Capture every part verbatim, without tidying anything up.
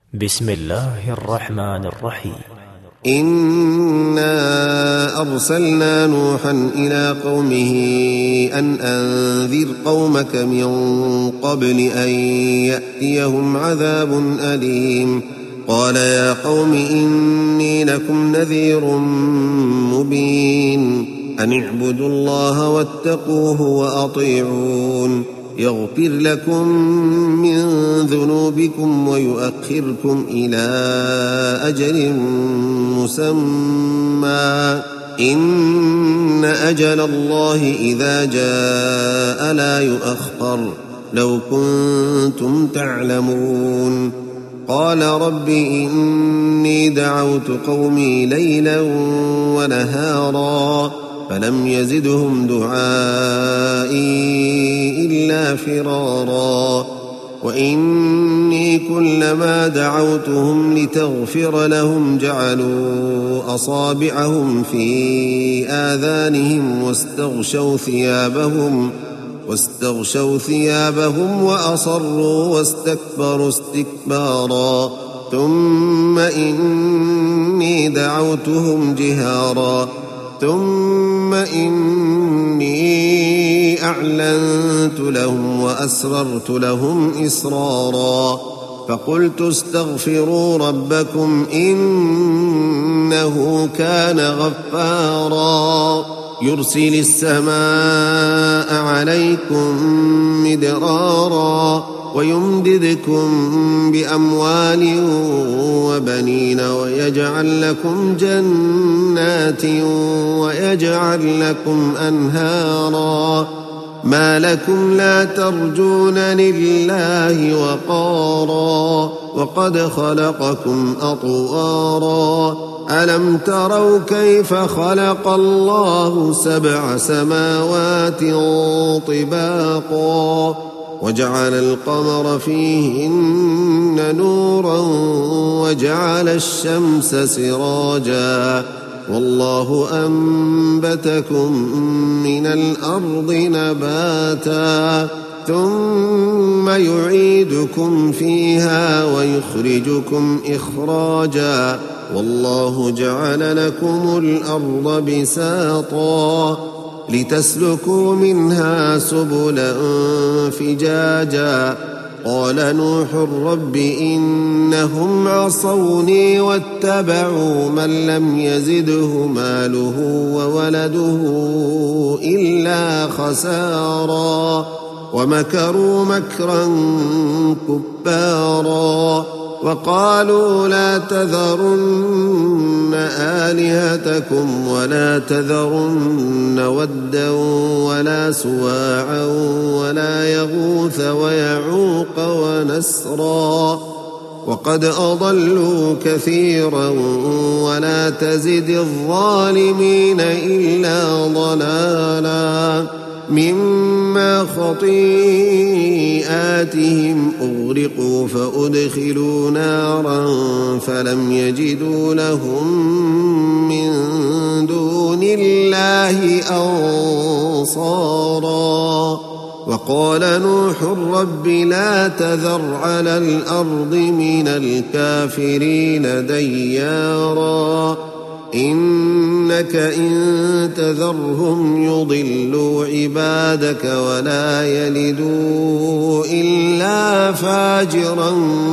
بسم الله الرحمن الرحيم. إنا أرسلنا نوحا إلى قومه أن أنذر قومك من قبل أن يأتيهم عذاب أليم. قال يا قوم إني لكم نذير مبين أن اعبدوا الله واتقوه وأطيعون يغفر لكم من ذنوبكم ويؤخركم إلى أجل مسمى إن أجل الله إذا جاء لا يؤخر لو كنتم تعلمون. قال رب إني دعوت قومي ليلا ونهارا فلم يزدهم دعائي إلا فرارا وإني كلما دعوتهم لتغفر لهم جعلوا أصابعهم في آذانهم واستغشوا ثيابهم واستغشوا ثيابهم وأصروا واستكبروا استكبارا ثم إني دعوتهم جهارا ثم إني أعلنت لهم وأسررت لهم إسرارا فقلت استغفروا ربكم إنه كان غفارا يرسل السماء عليكم مدرارا ويمددكم بأموال وبنين ويجعل لكم جنات ويجعل لكم أنهارا ما لكم لا ترجون لله وقارا وقد خلقكم أطوارا ألم تروا كيف خلق الله سبع سماوات طباقا وجعل القمر فيهن نورا وجعل الشمس سراجا والله أنبتكم من الأرض نباتا ثم يعيدكم فيها ويخرجكم إخراجا والله جعل لكم الأرض بساطا لتسلكوا منها سبلا فجاجا قال نوح رب إنهم عصوني واتبعوا من لم يزده ماله وولده إلا خسارا ومكروا مكرا كبارا وقالوا لا تذرن آلهتكم ولا تذرن ودا ولا سواعا ولا يغوث ويعوق ونسرا وقد أضلوا كثيرا ولا تزد الظالمين إلا ضلالا مما خطيئاتهم أغرقوا فأدخلوا نارا فلم يجدوا لهم من دون الله أنصارا وقال نوح رب لا تذر على الأرض من الكافرين ديارا إنك إن تذرهم يضلوا عبادك ولا يلدوا إلا فاجرا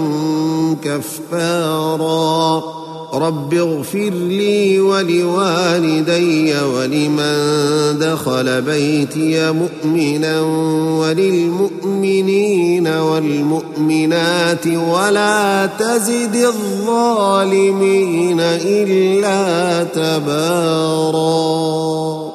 كفارا رب اغفر لي ولوالدي ولمن دخل بيتي مؤمنا وللمؤمنين والمؤمنات ولا تزد الظالمين إلا تبارا.